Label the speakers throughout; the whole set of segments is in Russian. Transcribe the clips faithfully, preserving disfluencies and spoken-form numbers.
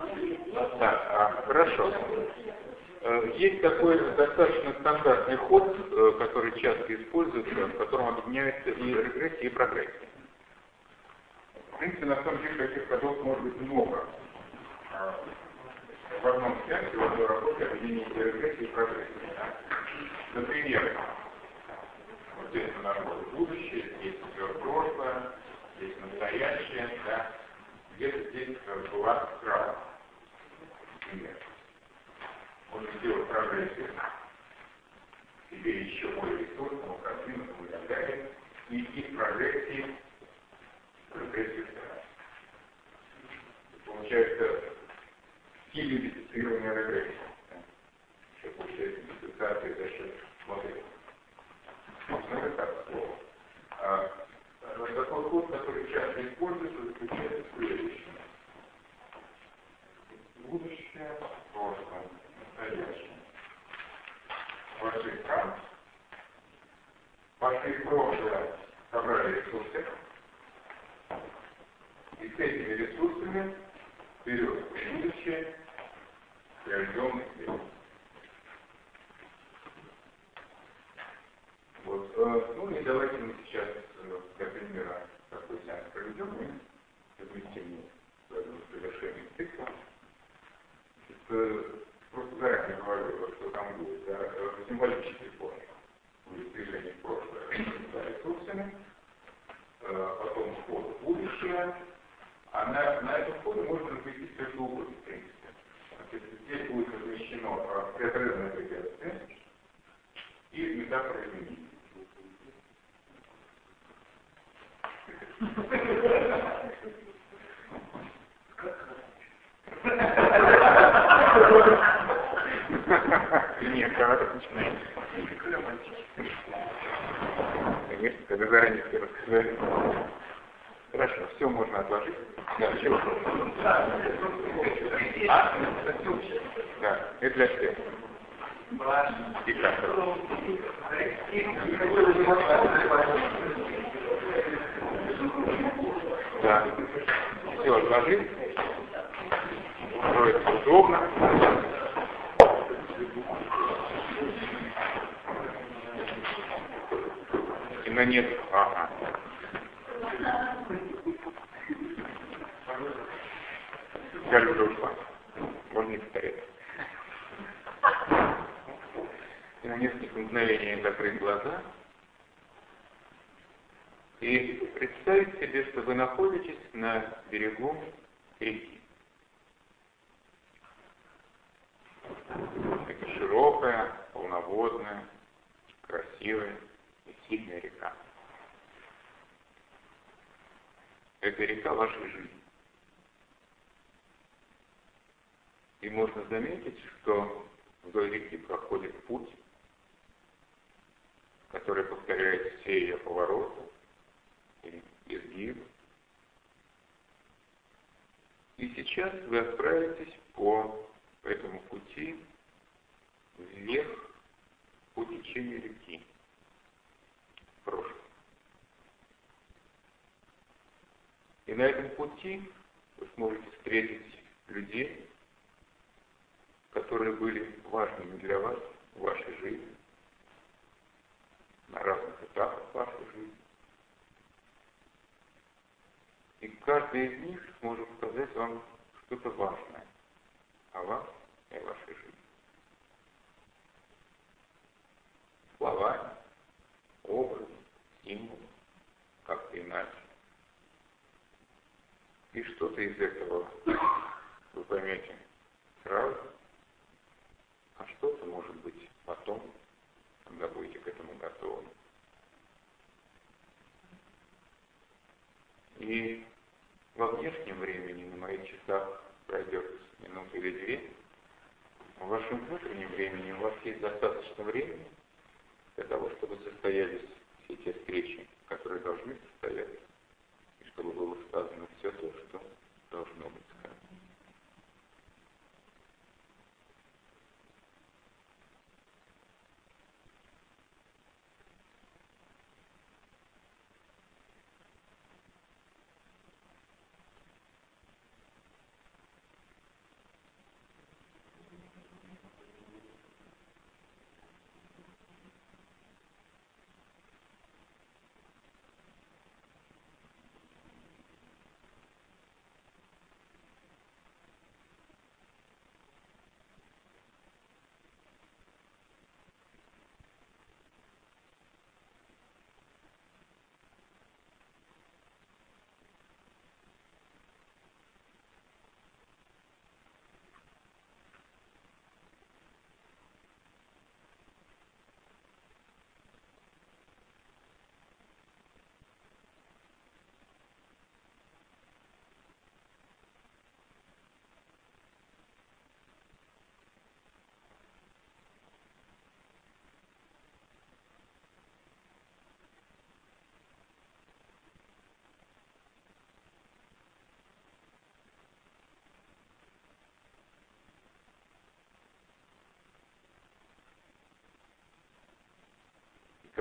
Speaker 1: Так, а, хорошо. Есть такой достаточно стандартный ход, который часто используется, в котором объединяются и регрессия, и прогрессия. В принципе, на самом деле, таких ходов может быть много. В одном сеансе, в одной работе объединяется регрессия и прогрессия. Да? Например, вот здесь у нас было будущее, здесь прошлое, здесь настоящее, да? Где-то здесь была справа. Например. Он сделал прогрессию, теперь еще более ресурсного, продвинутого и так далее, и из прогрессии прогрессию вторая. Получается стилизированная регрессия. Что получается диссоциация за счет модели. Собственно, это так слово. А такой ход, который часто используется, заключается в следующем. Будущее, прошлое. Пошли там, пошли в прошлое, собрали ресурсы, и с этими ресурсами вперед в будущее, приобретенный свет. Вот, э, ну и давайте мы сейчас, э, для примера, такой сеанс проведем, совместим с завершением цикла. Просто заранее говорю, что там будет, да, символический фон. Будет движение в прошлое за ресурсами, потом вход в будущее, а на, на этом входе можно разместить все, что угодно, в принципе. Если здесь будет размещено преодоленное препятствие и метафора изменений. Нет, когда так начинается. Конечно, когда заранее все рассказали. Хорошо, все можно отложить. Да, чего? А? Да, это для всех. И как? Да. Все отложить. Строится удобно. И на нет. Ага. Галя уже ушла. Можно не повторять. И на несколько мгновений закрыть глаза. И представить себе, что вы находитесь на берегу реки. Это широкая, полноводная, красивая и сильная река. Это река вашей жизни. И можно заметить, что вдоль реки проходит путь, который повторяет все ее повороты и изгибы. И сейчас вы отправитесь по этому пути вверх по течению реки в прошлое. И на этом пути вы сможете встретить людей, которые были важными для вас в вашей жизни, на разных этапах вашей жизни. И каждый из них сможет сказать вам что-то важное о вас и о вашей жизни. Словами, образом, символом, как-то иначе. И что-то из этого вы поймете сразу, а что-то может быть потом, когда будете к этому готовы. И во внешнем времени на моих часах пройдет минута или две. В вашем внутреннем времени у вас есть достаточно времени для того, чтобы состоялись все те встречи, которые должны состояться, и чтобы было сказано все то, что должно быть сказано.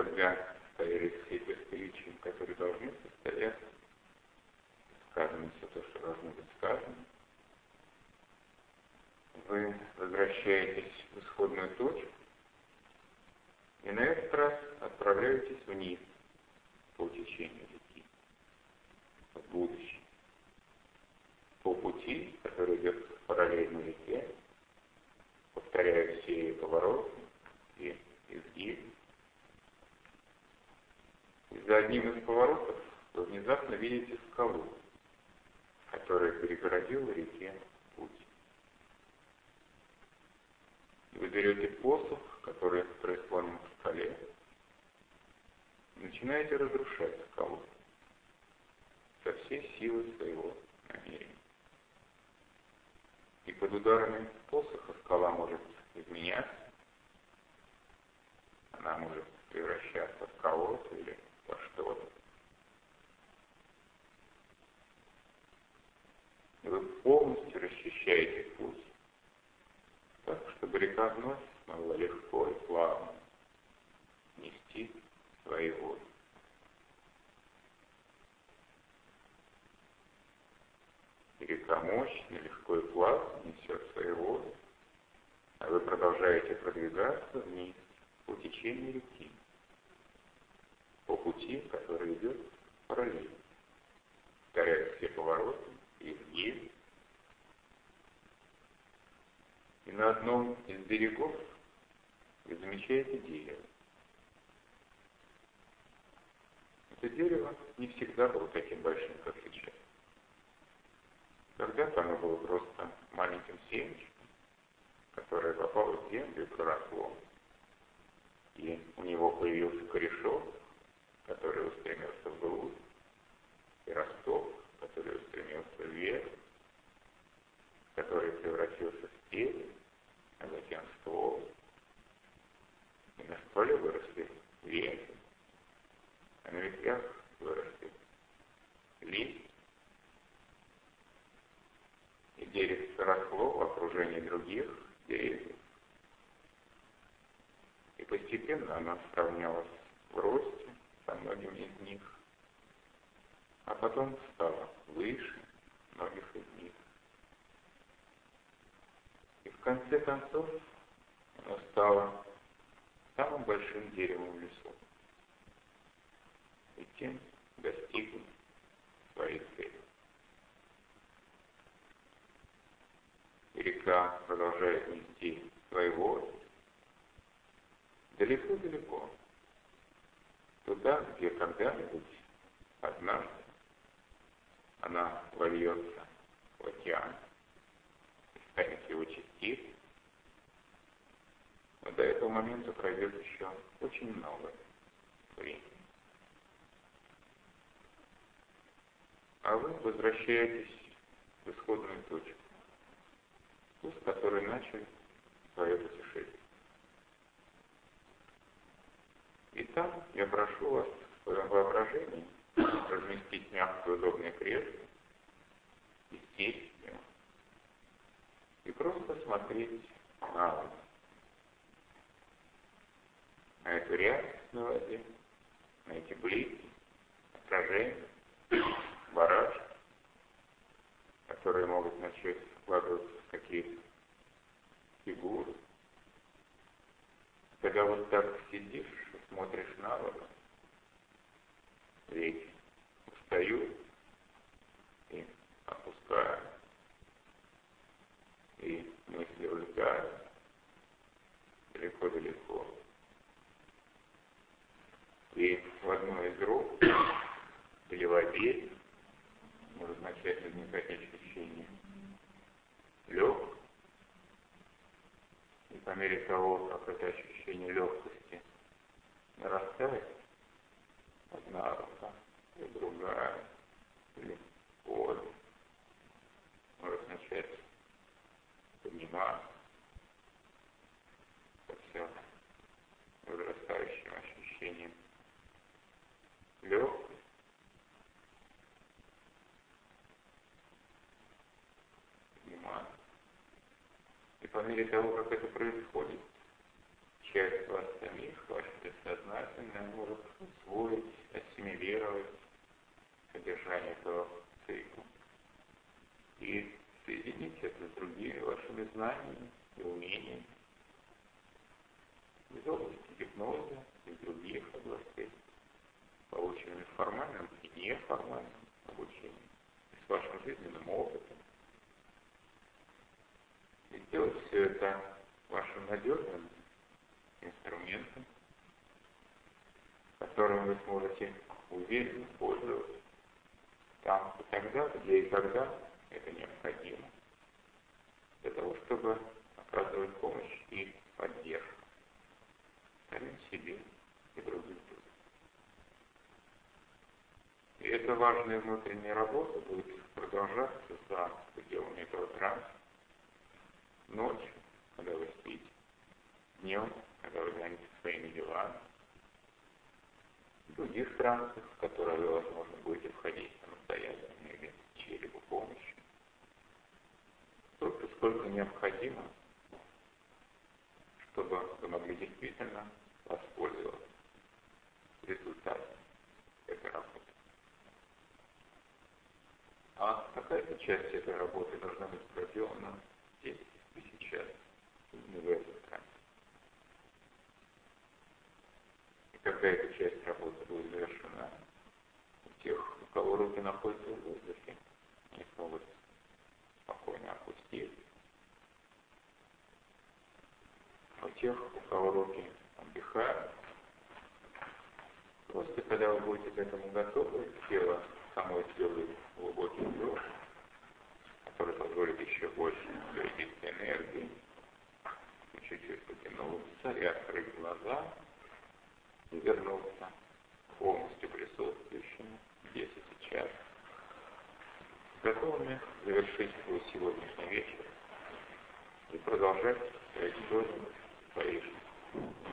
Speaker 1: когда стояли все те встречи, которые должны состояться, сказано все то, что должно быть сказано, вы возвращаетесь в исходную точку и на этот раз отправляетесь вниз по течению реки, в будущее, по пути, который идет параллельно реке, повторяя все ее повороты и изгибы. И за одним из поворотов вы внезапно видите скалу, которая перегородила реке путь. И вы берете посох, который прислонен к скале, и начинаете разрушать скалу со всей силой своего намерения. И под ударами посоха скала может изменяться, она может превращаться в кого-то или во что-то. И вы полностью расчищаете путь, так, чтобы река вновь могла легко и плавно нести свои воды. И река мощно, легко и плавно несет свои воды, а вы продолжаете продвигаться вниз по течению реки, по пути, который идет параллельно, повторяя все повороты и изгибы. И на одном из берегов вы замечаете дерево. Это дерево не всегда было таким большим, как сейчас. Когда-то оно было просто маленьким семечком, которое попало в землю и проросло. И у него появился корешок, который устремился вглубь, и росток, который устремился вверх, который превратился в стебель, а затем в ствол. И на стволе выросли ветви, а на ветвях выросли листья. И дерево росло в окружении других деревьев. И постепенно оно сравнялось в росте со многими из них, а потом стало выше многих из них. И в конце концов оно стало самым большим деревом в лесу. И тем достигло своей цели. И река продолжает нести свои воды далеко-далеко, туда, где когда-нибудь однажды она вольется в океан и станет его частицей. Но до этого момента пройдет еще очень много времени. А вы возвращаетесь в исходную точку, ту, с которой начали свое путешествие. И там я прошу вас в своем воображении разместить мягкое удобное кресло и сесть в него. И просто смотреть на воду. На эту реальность на воде, на эти блики, отражения, барашки, которые могут начать складываться в какие-то фигуры. Когда вот так сидишь и смотришь на воду, реки устают и опускают, и мысли улетают далеко-далеко. И в одной из рук или в обеих может начать возникать ощущение легкости. И по мере того, как это ощущение легкости нарастает, одна рука и другая, или обе, может начать подниматься со все возрастающим ощущением легкости. Подниматься. И по мере того, как это происходит, часть вас самих, ваше бессознательное может усвоить, ассимилировать содержание этого цикла. И соединить это с другими вашими знаниями и умениями из области гипноза и других областей, полученными формальным и неформальным обучением, с вашим жизненным опытом. И сделать все это вашим надежным инструментом, которым вы сможете уверенно пользоваться там и тогда, где и когда это необходимо, для того, чтобы оказывать помощь и поддержку самим себе и другим людям. И эта важная внутренняя работа будет продолжаться за пределами этого транса, ночью, когда вы спите, днем, когда вы заняты своими делами, в других трансах, в которые вы, возможно, будете входить самостоятельно или с чьей-либо помощью. Столько, сколько необходимо, чтобы вы могли действительно воспользоваться результатом этой работы. А какая-то часть этой работы должна быть проделана здесь и сейчас, именно в этот транс. И какая-то часть работы будет завершена у тех, у кого руки находятся в воздухе, они смогут спокойно опустить. А у тех, у кого руки отдыхают, просто когда вы будете к этому готовы, тело само сделает глубокий вдох, который позволит еще больше зарядиться энергией, чуть-чуть потянуться и открыть глаза и вернуться полностью присутствующими здесь и сейчас, готовыми завершить свой сегодняшний вечер и продолжать свою историю своей жизни.